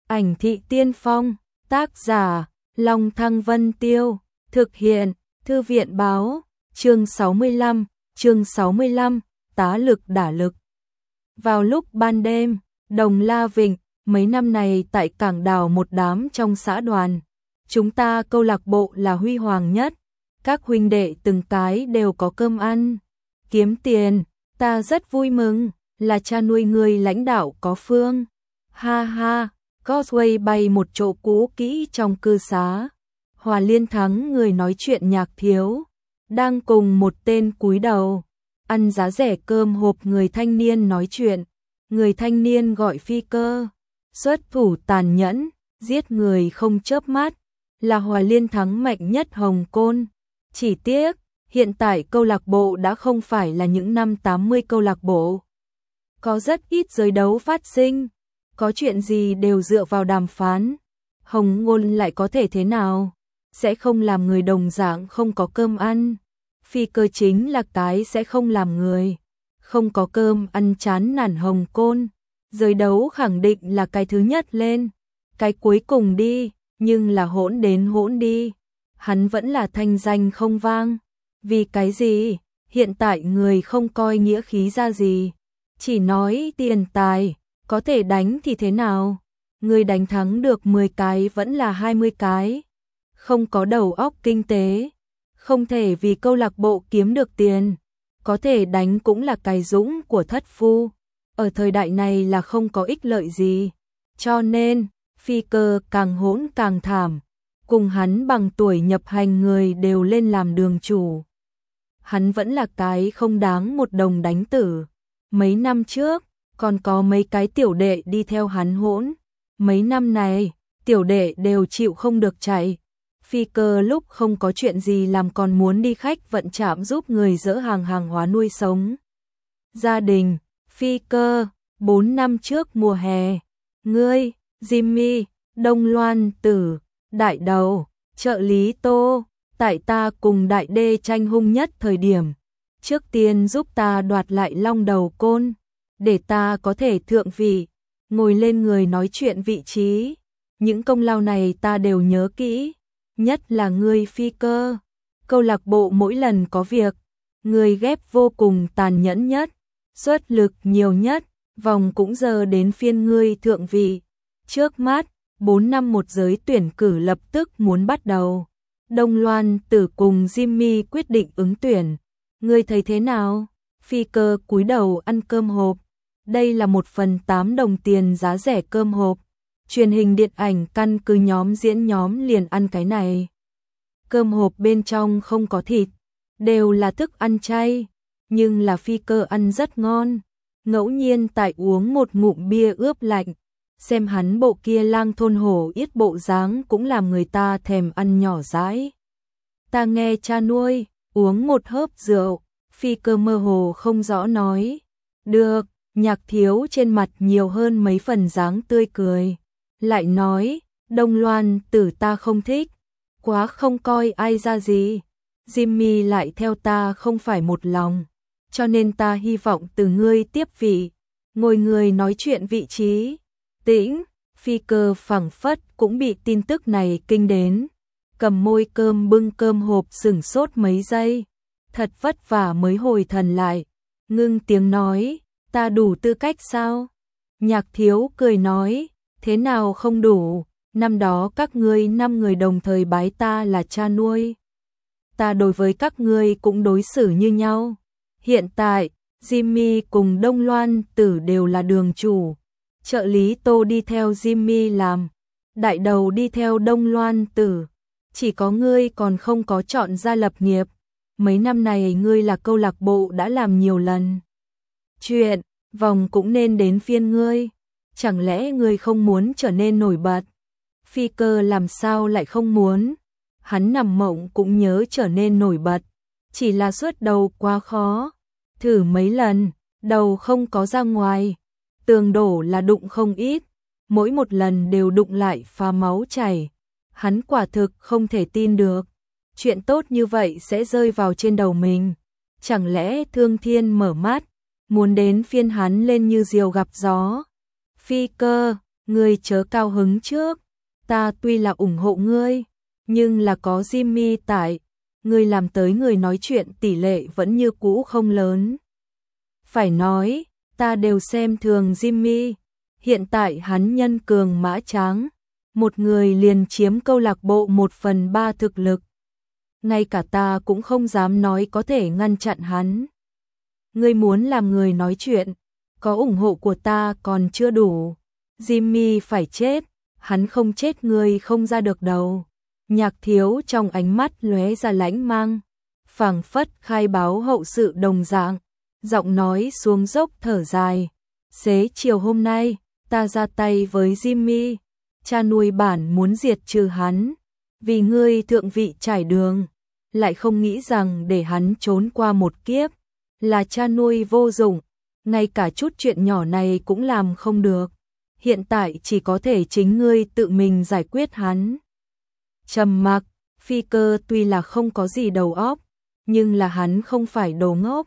Ảnh thị tiên phong, tác giả, Long Thăng Vân Tiêu, thực hiện, Thư viện báo, chương 65, tá lực đả lực. Vào lúc ban đêm, Đồng La Vịnh, mấy năm này tại cảng đảo một đám trong xã đoàn. Chúng ta câu lạc bộ là huy hoàng nhất, các huynh đệ từng cái đều có cơm ăn, kiếm tiền, ta rất vui mừng, là cha nuôi người lãnh đạo có phương. Ha ha, Cosway bay một chỗ cũ kỹ trong cư xá. Hòa Liên Thắng người nói chuyện Nhạc Thiếu, đang cùng một tên cúi đầu, ăn giá rẻ cơm hộp người thanh niên nói chuyện. Người thanh niên gọi Phi Cơ, xuất thủ tàn nhẫn, giết người không chớp mắt, là Hòa Liên Thắng mạnh nhất Hồng Côn. Chỉ tiếc, hiện tại câu lạc bộ đã không phải là những năm 80 câu lạc bộ. Có rất ít giới đấu phát sinh, có chuyện gì đều dựa vào đàm phán. Hồng Ngôn lại có thể thế nào? Sẽ không làm người đồng dạng không có cơm ăn. Phi Cơ chính là cái sẽ không làm người không có cơm ăn chán nản Hồng Côn. Giới đấu khẳng định là cái thứ nhất lên, cái cuối cùng đi, nhưng là hỗn đến hỗn đi. Hắn vẫn là thanh danh không vang. Vì cái gì? Hiện tại người không coi nghĩa khí ra gì, chỉ nói tiền tài, có thể đánh thì thế nào? Người đánh thắng được 10 cái vẫn là 20 cái. Không có đầu óc kinh tế, không thể vì câu lạc bộ kiếm được tiền. Có thể đánh cũng là cái dũng của thất phu. Ở thời đại này là không có ích lợi gì. Cho nên, Phi Cơ càng hỗn càng thảm. Cùng hắn bằng tuổi nhập hành người đều lên làm đường chủ. Hắn vẫn là cái không đáng một đồng đánh tử. Mấy năm trước, còn có mấy cái tiểu đệ đi theo hắn hỗn. Mấy năm này, tiểu đệ đều chịu không được chạy. Phi Cơ lúc không có chuyện gì làm còn muốn đi khách vận trạm giúp người dỡ hàng hóa nuôi sống gia đình. Phi Cơ, 4 năm trước mùa hè, ngươi, Jimmy, Đông Loan Tử, Đại Đầu, trợ lý Tô, tại ta cùng Đại Đê tranh hung nhất thời điểm, trước tiên giúp ta đoạt lại Long Đầu Côn, để ta có thể thượng vị, ngồi lên người nói chuyện vị trí. Những công lao này ta đều nhớ kỹ. Nhất là ngươi Phi Cơ, câu lạc bộ mỗi lần có việc, ngươi ghép vô cùng tàn nhẫn nhất, xuất lực nhiều nhất, vòng cũng giờ đến phiên ngươi thượng vị. Trước mắt, 4 năm một giới tuyển cử lập tức muốn bắt đầu. Đông Loan Tử cùng Jimmy quyết định ứng tuyển. Ngươi thấy thế nào? Phi Cơ cúi đầu ăn cơm hộp. Đây là 1/8 đồng tiền giá rẻ cơm hộp. Truyền hình điện ảnh căn cứ nhóm diễn nhóm liền ăn cái này. Cơm hộp bên trong không có thịt, đều là thức ăn chay, nhưng là Phi Cơ ăn rất ngon. Ngẫu nhiên tại uống một ngụm bia ướp lạnh, xem hắn bộ kia lang thôn hổ yết bộ dáng cũng làm người ta thèm ăn nhỏ dãi. Ta nghe cha nuôi, uống một hớp rượu, Phi Cơ mơ hồ không rõ nói. Được, Nhạc Thiếu trên mặt nhiều hơn mấy phần dáng tươi cười. Lại nói, Đông Loan Tử ta không thích, quá không coi ai ra gì. Jimmy lại theo ta không phải một lòng, cho nên ta hy vọng từ ngươi tiếp vị, ngồi người nói chuyện vị trí. Tĩnh, Phi Cơ phảng phất cũng bị tin tức này kinh đến, cầm môi cơm bưng cơm hộp sửng sốt mấy giây, thật vất vả mới hồi thần lại, ngưng tiếng nói, ta đủ tư cách sao? Nhạc Thiếu cười nói, thế nào không đủ, năm đó các ngươi 5 người đồng thời bái ta là cha nuôi. Ta đối với các ngươi cũng đối xử như nhau. Hiện tại, Jimmy cùng Đông Loan Tử đều là đường chủ. Trợ lý Tô đi theo Jimmy làm, Đại Đầu đi theo Đông Loan Tử. Chỉ có ngươi còn không có chọn ra lập nghiệp. Mấy năm này ngươi là câu lạc bộ đã làm nhiều lần chuyện, vòng cũng nên đến phiên ngươi. Chẳng lẽ ngươi không muốn trở nên nổi bật? Phi Cơ làm sao lại không muốn? Hắn nằm mộng cũng nhớ trở nên nổi bật, chỉ là suốt đầu quá khó. Thử mấy lần, đầu không có ra ngoài, tường đổ là đụng không ít, mỗi một lần đều đụng lại phá máu chảy. Hắn quả thực không thể tin được, chuyện tốt như vậy sẽ rơi vào trên đầu mình. Chẳng lẽ Thương Thiên mở mắt, muốn đến phiên hắn lên như diều gặp gió? Phi Cơ, ngươi chớ cao hứng trước, ta tuy là ủng hộ ngươi, nhưng là có Jimmy tại, ngươi làm tới người nói chuyện tỷ lệ vẫn như cũ không lớn. Phải nói, ta đều xem thường Jimmy, hiện tại hắn nhân cường mã tráng, một người liền chiếm câu lạc bộ 1/3 thực lực. Ngay cả ta cũng không dám nói có thể ngăn chặn hắn. Ngươi muốn làm người nói chuyện, có ủng hộ của ta còn chưa đủ. Jimmy phải chết, hắn không chết ngươi không ra được đâu. Nhạc Thiếu trong ánh mắt lóe ra lãnh mang, phảng phất khai báo hậu sự đồng dạng, giọng nói xuống dốc thở dài. Xế chiều hôm nay, ta ra tay với Jimmy, cha nuôi bản muốn diệt trừ hắn, vì ngươi thượng vị trải đường, lại không nghĩ rằng để hắn trốn qua một kiếp, là cha nuôi vô dụng, ngay cả chút chuyện nhỏ này cũng làm không được. Hiện tại chỉ có thể chính ngươi tự mình giải quyết hắn. Trầm mặc, Phi Cơ tuy là không có gì đầu óc, nhưng là hắn không phải đồ ngốc.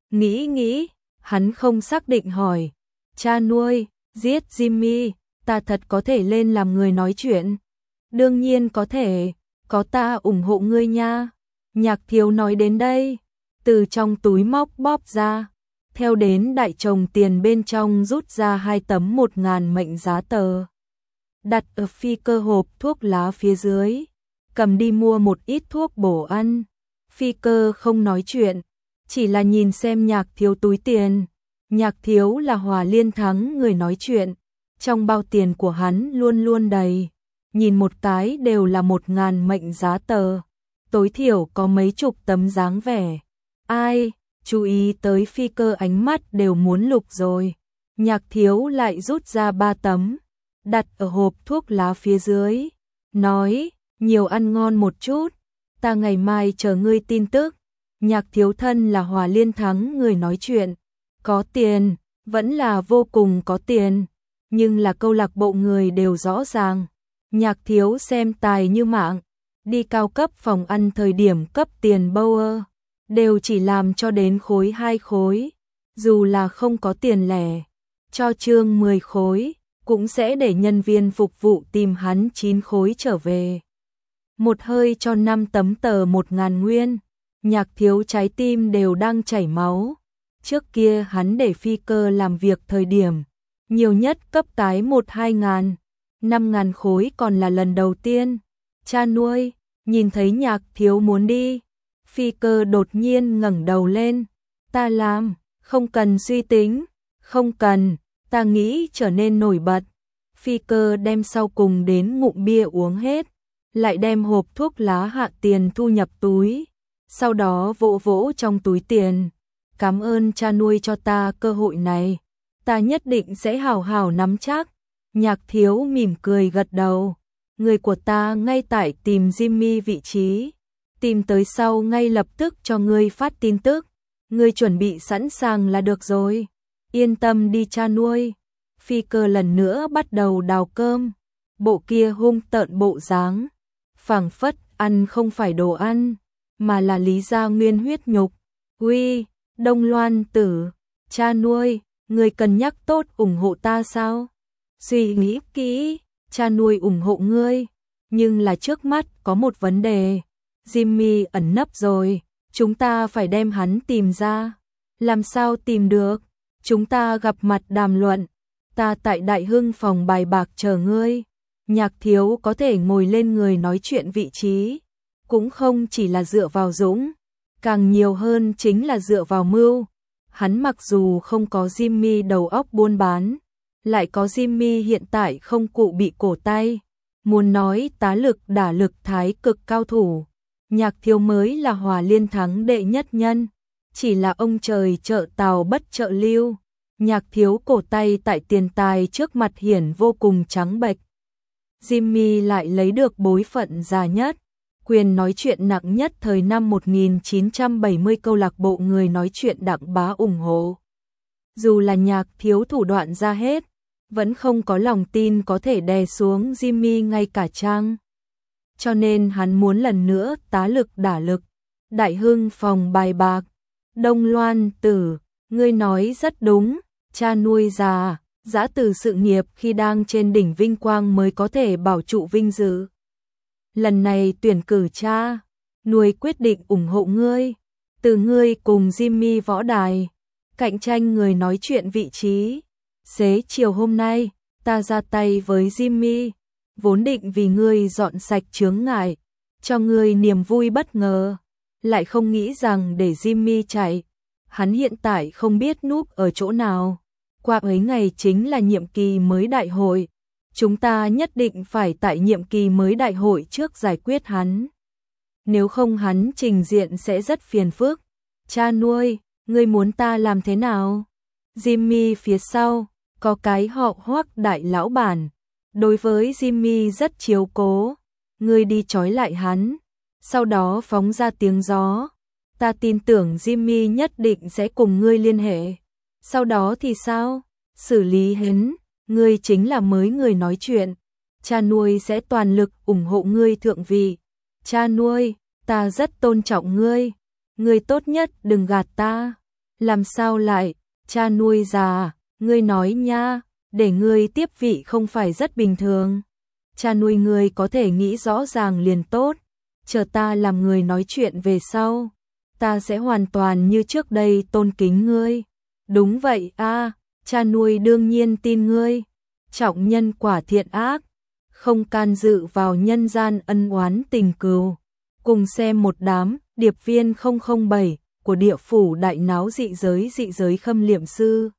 Nghĩ, hắn không xác định hỏi, cha nuôi, giết Jimmy, ta thật có thể lên làm người nói chuyện? Đương nhiên có thể, có ta ủng hộ ngươi nha. Nhạc Thiếu nói đến đây, từ trong túi móc bóp ra, theo đến đại chồng tiền bên trong rút ra 2 tấm 1.000 mệnh giá tờ. Đặt ở Phi Cơ hộp thuốc lá phía dưới, cầm đi mua một ít thuốc bổ ăn. Phi Cơ không nói chuyện, chỉ là nhìn xem Nhạc Thiếu túi tiền. Nhạc Thiếu là Hòa Liên Thắng người nói chuyện, trong bao tiền của hắn luôn luôn đầy, nhìn một cái đều là 1.000 mệnh giá tờ, tối thiểu có mấy chục tấm dáng vẻ. Ai, chú ý tới Phi Cơ ánh mắt đều muốn lục rồi. Nhạc Thiếu lại rút ra 3 tấm, đặt ở hộp thuốc lá phía dưới, nói, nhiều ăn ngon một chút, ta ngày mai chờ ngươi tin tức. Nhạc Thiếu thân là Hòa Liên Thắng người nói chuyện, có tiền, vẫn là vô cùng có tiền, nhưng là câu lạc bộ người đều rõ ràng. Nhạc Thiếu xem tài như mạng, đi cao cấp phòng ăn thời điểm cấp tiền Bauer, đều chỉ làm cho đến khối 2 khối, dù là không có tiền lẻ, cho trương 10 khối, cũng sẽ để nhân viên phục vụ tìm hắn 9 khối trở về. Một hơi cho 5 tấm tờ 1.000 nguyên, Nhạc Thiếu trái tim đều đang chảy máu. Trước kia hắn để Phi Cơ làm việc thời điểm, nhiều nhất cấp cái 1-2 ngàn, 5.000 khối còn là lần đầu tiên. Cha nuôi, nhìn thấy Nhạc Thiếu muốn đi, Phi Cơ đột nhiên ngẩng đầu lên. Ta làm, không cần suy tính, không cần, ta nghĩ trở nên nổi bật. Phi Cơ đem sau cùng đến ngụm bia uống hết, lại đem hộp thuốc lá hạ tiền thu nhập túi, sau đó vỗ vỗ trong túi tiền. Cảm ơn cha nuôi cho ta cơ hội này, ta nhất định sẽ hào hào nắm chắc. Nhạc Thiếu mỉm cười gật đầu, người của ta ngay tại tìm Jimmy vị trí, tìm tới sau ngay lập tức cho ngươi phát tin tức, ngươi chuẩn bị sẵn sàng là được rồi. Yên tâm đi cha nuôi. Phi Cơ lần nữa bắt đầu đào cơm, bộ kia hung tợn bộ dáng, phảng phất ăn không phải đồ ăn, mà là lý gia nguyên huyết nhục. Uy, Đông Loan Tử, cha nuôi, người cân nhắc tốt ủng hộ ta sao? Suy nghĩ kỹ, cha nuôi ủng hộ ngươi, nhưng là trước mắt có một vấn đề. Jimmy ẩn nấp rồi, chúng ta phải đem hắn tìm ra. Làm sao tìm được? Chúng ta gặp mặt đàm luận, ta tại Đại Hưng phòng bài bạc chờ ngươi. Nhạc Thiếu có thể ngồi lên người nói chuyện vị trí, cũng không chỉ là dựa vào dũng, càng nhiều hơn chính là dựa vào mưu. Hắn mặc dù không có Jimmy đầu óc buôn bán, lại có Jimmy hiện tại không cụ bị cổ tay, muốn nói tá lực đả lực thái cực cao thủ. Nhạc Thiếu mới là Hòa Liên Thắng đệ nhất nhân, chỉ là ông trời trợ tàu bất trợ lưu. Nhạc Thiếu cổ tay tại tiền tài trước mặt hiển vô cùng trắng bệch. Jimmy lại lấy được bối phận già nhất, quyền nói chuyện nặng nhất thời năm 1970, câu lạc bộ người nói chuyện Đặng Bá ủng hộ. Dù là Nhạc Thiếu thủ đoạn ra hết, vẫn không có lòng tin có thể đè xuống Jimmy ngay cả trang. Cho nên hắn muốn lần nữa tá lực đả lực. Đại Hưng phòng bài bạc. Đông Loan Tử, ngươi nói rất đúng, cha nuôi già, giã từ sự nghiệp khi đang trên đỉnh vinh quang mới có thể bảo trụ vinh dự. Lần này tuyển cử cha nuôi quyết định ủng hộ ngươi, từ ngươi cùng Jimmy võ đài, cạnh tranh người nói chuyện vị trí. Xế chiều hôm nay, ta ra tay với Jimmy, vốn định vì ngươi dọn sạch chướng ngại, cho ngươi niềm vui bất ngờ, lại không nghĩ rằng để Jimmy chạy, hắn hiện tại không biết núp ở chỗ nào. Qua ấy ngày chính là nhiệm kỳ mới đại hội, chúng ta nhất định phải tại nhiệm kỳ mới đại hội trước giải quyết hắn. Nếu không hắn trình diện sẽ rất phiền phức. Cha nuôi, ngươi muốn ta làm thế nào? Jimmy phía sau, có cái họ Hoắc đại lão bản, đối với Jimmy rất chiếu cố. Ngươi đi trói lại hắn, sau đó phóng ra tiếng gió. Ta tin tưởng Jimmy nhất định sẽ cùng ngươi liên hệ. Sau đó thì sao? Xử lý hắn, ngươi chính là mới người nói chuyện. Cha nuôi sẽ toàn lực ủng hộ ngươi thượng vị. Cha nuôi, ta rất tôn trọng ngươi. Ngươi tốt nhất đừng gạt ta. Làm sao lại, cha nuôi già, ngươi nói nha, để ngươi tiếp vị không phải rất bình thường. Cha nuôi ngươi có thể nghĩ rõ ràng liền tốt. Chờ ta làm người nói chuyện về sau, ta sẽ hoàn toàn như trước đây tôn kính ngươi. Đúng vậy a, cha nuôi đương nhiên tin ngươi. Trọng nhân quả thiện ác, không can dự vào nhân gian ân oán tình cừu. Cùng xem một đám điệp viên 007 của địa phủ đại náo dị giới khâm liệm sư.